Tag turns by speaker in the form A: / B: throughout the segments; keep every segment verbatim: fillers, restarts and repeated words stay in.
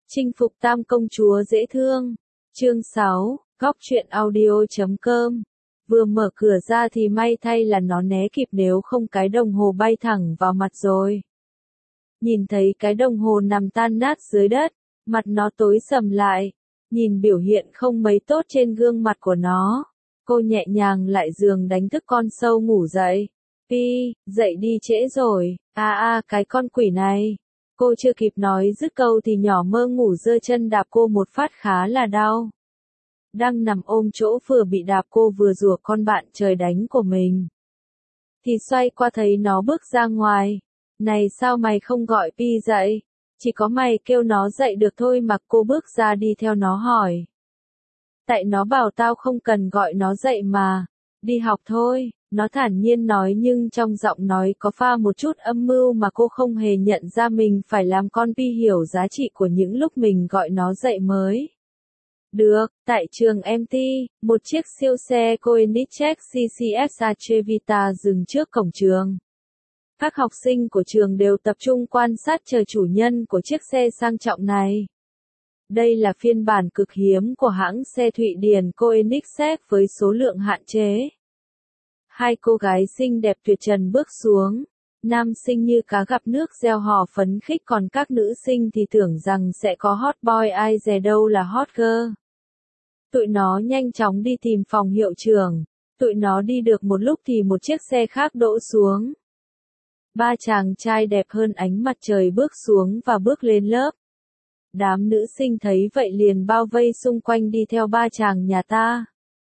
A: Chinh phục tam công chúa dễ thương. Chương sáu, góc truyện audio chấm com. Vừa mở cửa ra thì may thay là nó né kịp, nếu không cái đồng hồ bay thẳng vào mặt rồi. Nhìn thấy cái đồng hồ nằm tan nát dưới đất, mặt nó tối sầm lại. Nhìn biểu hiện không mấy tốt trên gương mặt của nó, cô nhẹ nhàng lại giường đánh thức con sâu ngủ dậy. Pi, dậy đi trễ rồi, a a cái con quỷ này. Cô chưa kịp nói dứt câu thì nhỏ mơ ngủ giơ chân đạp cô một phát khá là đau. Đang nằm ôm chỗ vừa bị đạp cô vừa rủa con bạn trời đánh của mình. Thì xoay qua thấy nó bước ra ngoài. Này sao mày không gọi Pi dậy? Chỉ có mày kêu nó dậy được thôi mà. Cô bước ra đi theo nó hỏi. Tại nó bảo tao không cần gọi nó dậy mà. Đi học thôi, nó thản nhiên nói, nhưng trong giọng nói có pha một chút âm mưu mà cô không hề nhận ra. Mình phải làm con Pi hiểu giá trị của những lúc mình gọi nó dậy mới. Được, tại trường em tê, một chiếc siêu xe Koenigsegg xê xê ép Atrevita dừng trước cổng trường. Các học sinh của trường đều tập trung quan sát chờ chủ nhân của chiếc xe sang trọng này. Đây là phiên bản cực hiếm của hãng xe Thụy Điển Koenigsegg với số lượng hạn chế. Hai cô gái xinh đẹp tuyệt trần bước xuống. Nam sinh như cá gặp nước reo hò phấn khích, còn các nữ sinh thì tưởng rằng sẽ có hot boy, ai dè đâu là hot girl. Tụi nó nhanh chóng đi tìm phòng hiệu trưởng. Tụi nó đi được một lúc thì một chiếc xe khác đỗ xuống. Ba chàng trai đẹp hơn ánh mặt trời bước xuống và bước lên lớp. Đám nữ sinh thấy vậy liền bao vây xung quanh đi theo ba chàng nhà ta.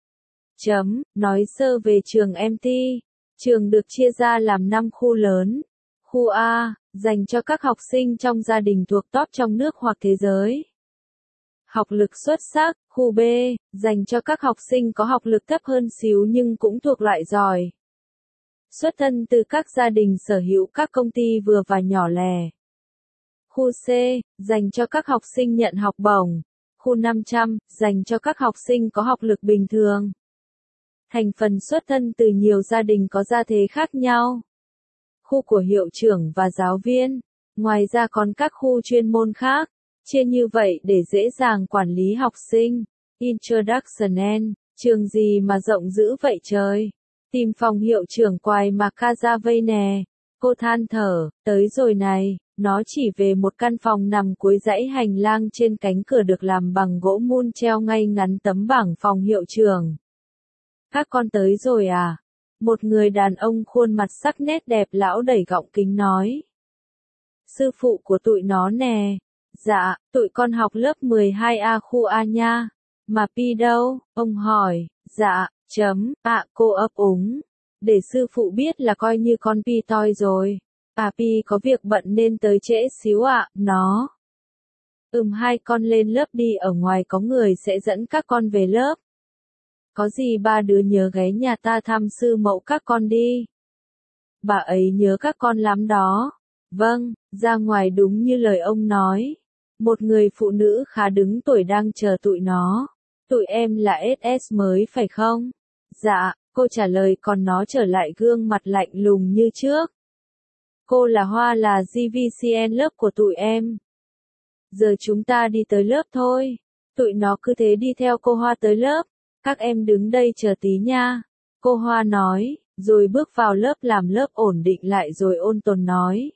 A: Chấm, nói sơ về trường em tê. Trường được chia ra làm năm khu lớn. Khu A, dành cho các học sinh trong gia đình thuộc top trong nước hoặc thế giới. Học lực xuất sắc. Khu B, dành cho các học sinh có học lực thấp hơn xíu nhưng cũng thuộc loại giỏi. Xuất thân từ các gia đình sở hữu các công ty vừa và nhỏ lẻ. Khu C, dành cho các học sinh nhận học bổng. Khu năm trăm, dành cho các học sinh có học lực bình thường. Thành phần xuất thân từ nhiều gia đình có gia thế khác nhau. Khu của hiệu trưởng và giáo viên. Ngoài ra còn các khu chuyên môn khác. Chia như vậy để dễ dàng quản lý học sinh. Introduction and, trường gì mà rộng dữ vậy trời. Tìm phòng hiệu trưởng quài mà ca ra vây nè. Cô than thở, tới rồi này. Nó chỉ về một căn phòng nằm cuối dãy hành lang, trên cánh cửa được làm bằng gỗ mun treo ngay ngắn tấm bảng phòng hiệu trưởng. Các con tới rồi à? Một người đàn ông khuôn mặt sắc nét đẹp lão đẩy gọng kính nói. Sư phụ của tụi nó nè. Dạ, tụi con học lớp mười hai A khu A nha. Mà Pi đâu? Ông hỏi. Dạ, chấm, ạ à, cô ấp úng. Để sư phụ biết là coi như con Pi toi rồi. À Pi có việc bận nên tới trễ xíu ạ, à, nó. Ừm hai con lên lớp đi, ở ngoài có người sẽ dẫn các con về lớp. Có gì ba đứa nhớ ghé nhà ta thăm sư mẫu các con đi. Bà ấy nhớ các con lắm đó. Vâng, ra ngoài đúng như lời ông nói. Một người phụ nữ khá đứng tuổi đang chờ tụi nó. Tụi em là ét ét mới phải không? Dạ, cô trả lời, còn nó trở lại gương mặt lạnh lùng như trước. Cô là Hoa, là giê vê xê en lớp của tụi em. Giờ chúng ta đi tới lớp thôi. Tụi nó cứ thế đi theo cô Hoa tới lớp. Các em đứng đây chờ tí nha. Cô Hoa nói, rồi bước vào lớp làm lớp ổn định lại rồi ôn tồn nói.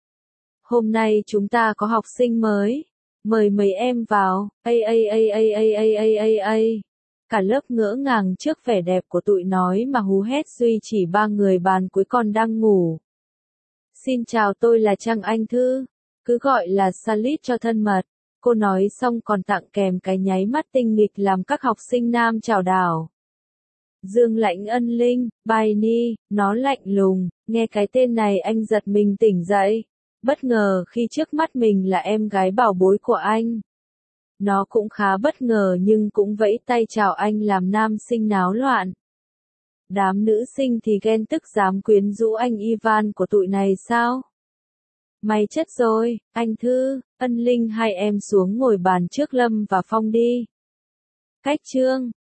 A: Hôm nay chúng ta có học sinh mới. Mời mấy em vào. Ây ây ây ây ây ây ây ây ây. Cả lớp ngỡ ngàng trước vẻ đẹp của tụi nói mà hú hét, duy chỉ ba người bàn cuối còn đang ngủ. Xin chào, tôi là Trang Anh Thư. Cứ gọi là Salit cho thân mật. Cô nói xong còn tặng kèm cái nháy mắt tinh nghịch làm các học sinh nam chào đảo. Dương Lãnh Ân Linh, bài ni, nó lạnh lùng, nghe cái tên này anh giật mình tỉnh dậy. Bất ngờ khi trước mắt mình là em gái bảo bối của anh. Nó cũng khá bất ngờ nhưng cũng vẫy tay chào anh làm nam sinh náo loạn. Đám nữ sinh thì ghen tức dám quyến rũ anh Ivan của tụi này sao? Mày chết rồi, anh Thư, Ân Linh, hai em xuống ngồi bàn trước Lâm và Phong đi. Cách chương